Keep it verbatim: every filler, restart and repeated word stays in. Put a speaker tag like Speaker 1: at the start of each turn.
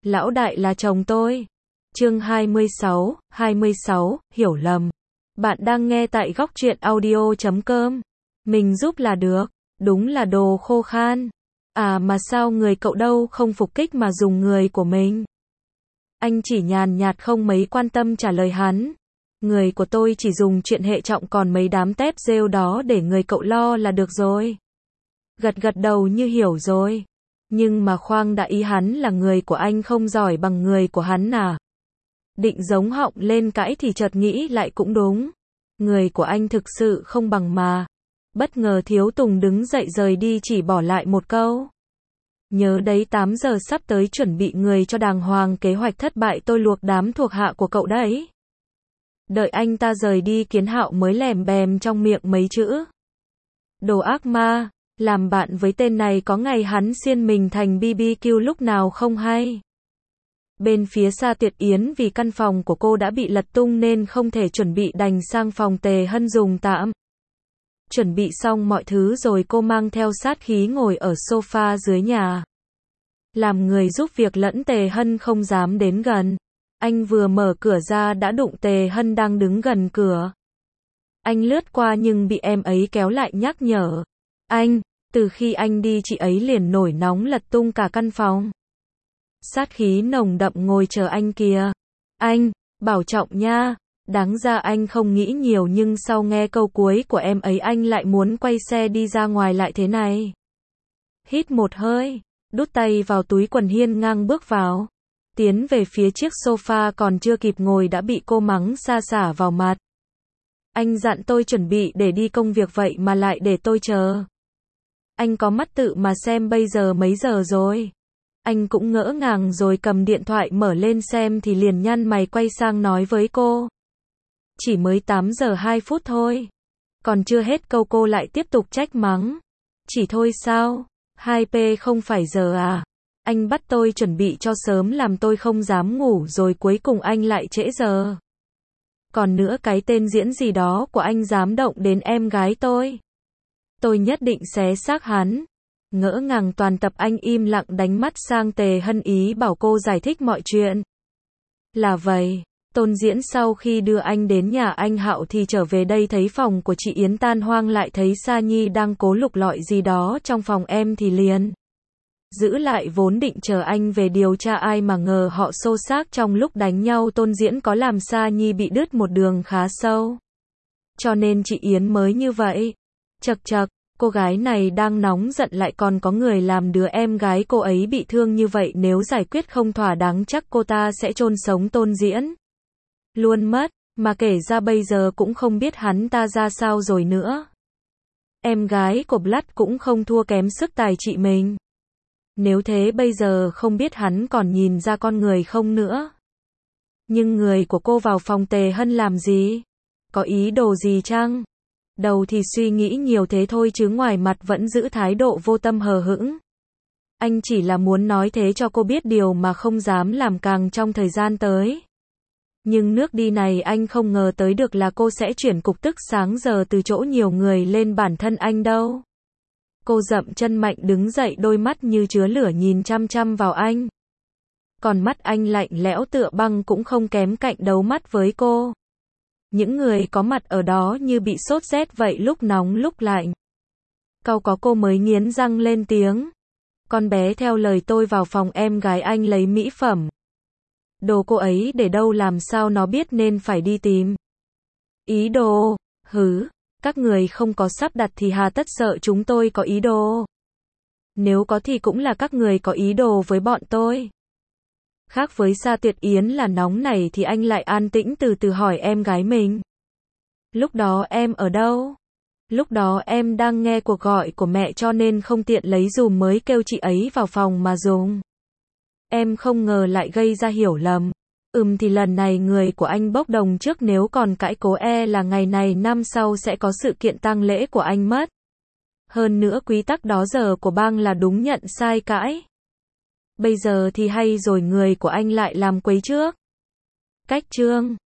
Speaker 1: Lão đại là chồng tôi. Chương hai mươi sáu, hai mươi sáu, hiểu lầm. Bạn đang nghe tại góc truyện audio chấm com. Mình giúp là được. Đúng là đồ khô khan. À mà sao người cậu đâu không phục kích mà dùng người của mình? Anh chỉ nhàn nhạt không mấy quan tâm trả lời hắn. Người của tôi chỉ dùng chuyện hệ trọng, còn mấy đám tép rêu đó để người cậu lo là được rồi. Gật gật đầu như hiểu rồi. Nhưng mà khoang đã, ý hắn là người của anh không giỏi bằng người của hắn à? Định giống họng lên cãi thì chợt nghĩ lại cũng đúng. Người của anh thực sự không bằng mà. Bất ngờ Thiếu Tùng đứng dậy rời đi, chỉ bỏ lại một câu. Nhớ đấy, tám giờ sắp tới, chuẩn bị người cho đàng hoàng, kế hoạch thất bại tôi luộc đám thuộc hạ của cậu đấy. Đợi anh ta rời đi, Kiến Hạo mới lèm bèm trong miệng mấy chữ. Đồ ác ma, làm bạn với tên này có ngày hắn xiên mình thành bê bê quy lúc nào không hay. Bên phía Sa Tuyệt Yến, vì căn phòng của cô đã bị lật tung nên không thể chuẩn bị, đành sang phòng Tề Hân dùng tạm. Chuẩn bị xong mọi thứ rồi, cô mang theo sát khí ngồi ở sofa dưới nhà. Làm người giúp việc lẫn Tề Hân không dám đến gần. Anh vừa mở cửa ra đã đụng Tề Hân đang đứng gần cửa. Anh lướt qua nhưng bị em ấy kéo lại nhắc nhở. Anh, từ khi anh đi chị ấy liền nổi nóng lật tung cả căn phòng. Sát khí nồng đậm ngồi chờ anh kìa. Anh, bảo trọng nha. Đáng ra anh không nghĩ nhiều, nhưng sau nghe câu cuối của em ấy anh lại muốn quay xe đi ra ngoài lại thế này. Hít một hơi, đút tay vào túi quần, hiên ngang bước vào. Tiến về phía chiếc sofa, còn chưa kịp ngồi đã bị cô mắng sa sả vào mặt. Anh dặn tôi chuẩn bị để đi công việc vậy mà lại để tôi chờ. Anh có mắt tự mà xem bây giờ mấy giờ rồi. Anh cũng ngỡ ngàng rồi cầm điện thoại mở lên xem thì liền nhăn mày quay sang nói với cô. Chỉ mới tám giờ hai phút thôi. Còn chưa hết câu cô lại tiếp tục trách mắng. Chỉ thôi sao? hai pê không phải giờ à? Anh bắt tôi chuẩn bị cho sớm làm tôi không dám ngủ, rồi cuối cùng anh lại trễ giờ. Còn nữa, cái tên diễn gì đó của anh dám động đến em gái tôi. Tôi nhất định xé xác hắn. Ngỡ ngàng toàn tập anh im lặng đánh mắt sang Tề Hân, ý bảo cô giải thích mọi chuyện. Là vậy, Tôn Diễn sau khi đưa anh đến nhà anh Hạo thì trở về đây thấy phòng của chị Yến tan hoang, lại thấy Sa Nhi đang cố lục lọi gì đó trong phòng em thì liền giữ lại, vốn định chờ anh về điều tra, ai mà ngờ họ xô xát. Trong lúc đánh nhau Tôn Diễn có làm Sa Nhi bị đứt một đường khá sâu. Cho nên chị Yến mới như vậy. Chật chật, cô gái này đang nóng giận lại còn có người làm đứa em gái cô ấy bị thương như vậy, nếu giải quyết không thỏa đáng chắc cô ta sẽ chôn sống Tôn Diễn luôn mất, mà kể ra bây giờ cũng không biết hắn ta ra sao rồi nữa. Em gái của Blood cũng không thua kém sức tài chị mình. Nếu thế bây giờ không biết hắn còn nhìn ra con người không nữa. Nhưng người của cô vào phòng Tề Hân làm gì? Có ý đồ gì chăng? Đầu thì suy nghĩ nhiều thế thôi chứ ngoài mặt vẫn giữ thái độ vô tâm hờ hững. Anh chỉ là muốn nói thế cho cô biết điều mà không dám làm càng trong thời gian tới. Nhưng nước đi này anh không ngờ tới được là cô sẽ chuyển cục tức sáng giờ từ chỗ nhiều người lên bản thân anh đâu. Cô dậm chân mạnh đứng dậy, đôi mắt như chứa lửa nhìn chăm chăm vào anh. Còn mắt anh lạnh lẽo tựa băng, cũng không kém cạnh đấu mắt với cô. Những người có mặt ở đó như bị sốt rét vậy, lúc nóng lúc lạnh. Cau có cô mới nghiến răng lên tiếng. Con bé theo lời tôi vào phòng em gái anh lấy mỹ phẩm. Đồ cô ấy để đâu làm sao nó biết, nên phải đi tìm. Ý đồ? Hứ, các người không có sắp đặt thì hà tất sợ chúng tôi có ý đồ. Nếu có thì cũng là các người có ý đồ với bọn tôi. Khác với Sa Tuyệt Yến là nóng này thì anh lại an tĩnh từ từ hỏi em gái mình. Lúc đó em ở đâu? Lúc đó em đang nghe cuộc gọi của mẹ cho nên không tiện lấy dùm, mới kêu chị ấy vào phòng mà dùng. Em không ngờ lại gây ra hiểu lầm. Ừm thì lần này người của anh bốc đồng trước, nếu còn cãi cố e là ngày này năm sau sẽ có sự kiện tang lễ của anh mất. Hơn nữa quy tắc đó giờ của bang là đúng nhận sai cãi. Bây giờ thì hay rồi, người của anh lại làm quấy trước. Cách chương